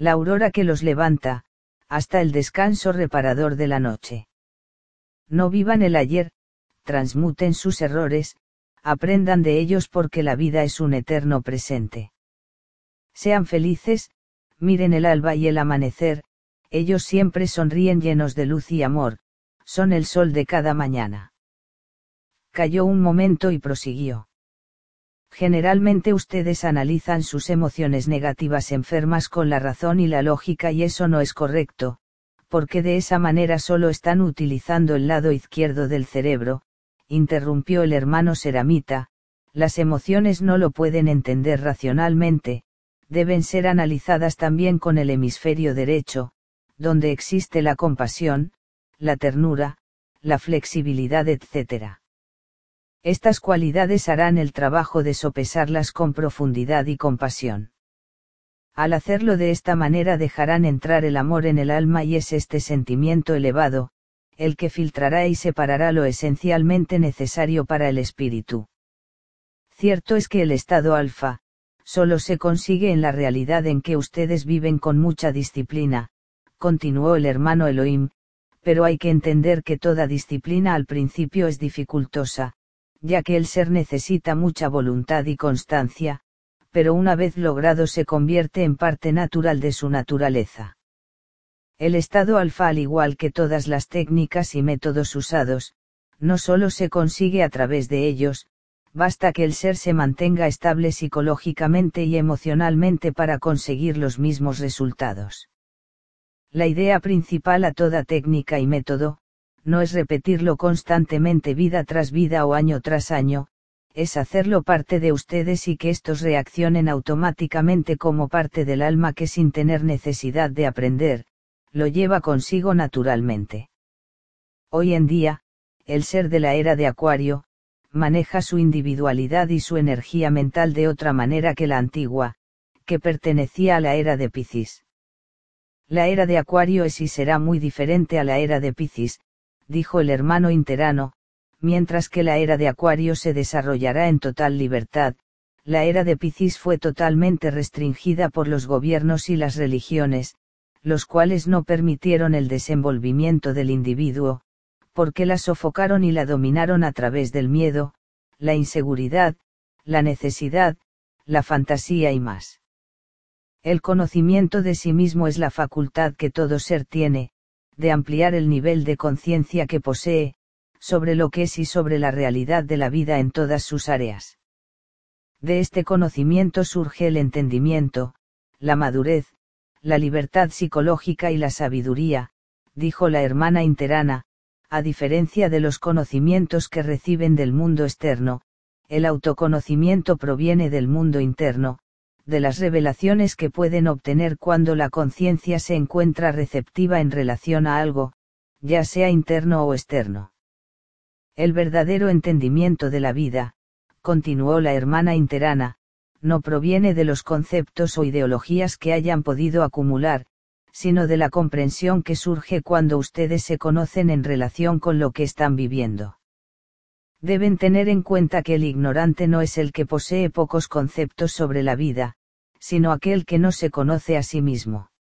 la aurora que los levanta, hasta el descanso reparador de la noche. No vivan el ayer, transmuten sus errores, aprendan de ellos porque la vida es un eterno presente. Sean felices, miren el alba y el amanecer, ellos siempre sonríen llenos de luz y amor, son el sol de cada mañana. Calló un momento y prosiguió. Generalmente ustedes analizan sus emociones negativas enfermas con la razón y la lógica y eso no es correcto, porque de esa manera solo están utilizando el lado izquierdo del cerebro, interrumpió el hermano Seramita, las emociones no lo pueden entender racionalmente, deben ser analizadas también con el hemisferio derecho, donde existe la compasión, la ternura, la flexibilidad, etc. Estas cualidades harán el trabajo de sopesarlas con profundidad y compasión. Al hacerlo de esta manera dejarán entrar el amor en el alma y es este sentimiento elevado, el que filtrará y separará lo esencialmente necesario para el espíritu. Cierto es que el estado alfa, solo se consigue en la realidad en que ustedes viven con mucha disciplina, continuó el hermano Elohim, pero hay que entender que toda disciplina al principio es dificultosa, ya que el ser necesita mucha voluntad y constancia, pero una vez logrado se convierte en parte natural de su naturaleza. El estado alfa, al igual que todas las técnicas y métodos usados, no solo se consigue a través de ellos, basta que el ser se mantenga estable psicológicamente y emocionalmente para conseguir los mismos resultados. La idea principal a toda técnica y método, no es repetirlo constantemente vida tras vida o año tras año, es hacerlo parte de ustedes y que estos reaccionen automáticamente como parte del alma que sin tener necesidad de aprender, lo lleva consigo naturalmente. Hoy en día, el ser de la era de Acuario, maneja su individualidad y su energía mental de otra manera que la antigua, que pertenecía a la era de Piscis. La era de Acuario es y será muy diferente a la era de Piscis, dijo el hermano Interano, mientras que la era de Acuario se desarrollará en total libertad, la era de Piscis fue totalmente restringida por los gobiernos y las religiones, los cuales no permitieron el desenvolvimiento del individuo, porque la sofocaron y la dominaron a través del miedo, la inseguridad, la necesidad, la fantasía y más. El conocimiento de sí mismo es la facultad que todo ser tiene, de ampliar el nivel de conciencia que posee, sobre lo que es y sobre la realidad de la vida en todas sus áreas. De este conocimiento surge el entendimiento, la madurez, la libertad psicológica y la sabiduría, dijo la hermana Interana, a diferencia de los conocimientos que reciben del mundo externo, el autoconocimiento proviene del mundo interno, de las revelaciones que pueden obtener cuando la conciencia se encuentra receptiva en relación a algo, ya sea interno o externo. El verdadero entendimiento de la vida, continuó la hermana Interana, no proviene de los conceptos o ideologías que hayan podido acumular, sino de la comprensión que surge cuando ustedes se conocen en relación con lo que están viviendo. Deben tener en cuenta que el ignorante no es el que posee pocos conceptos sobre la vida, sino aquel que no se conoce a sí mismo.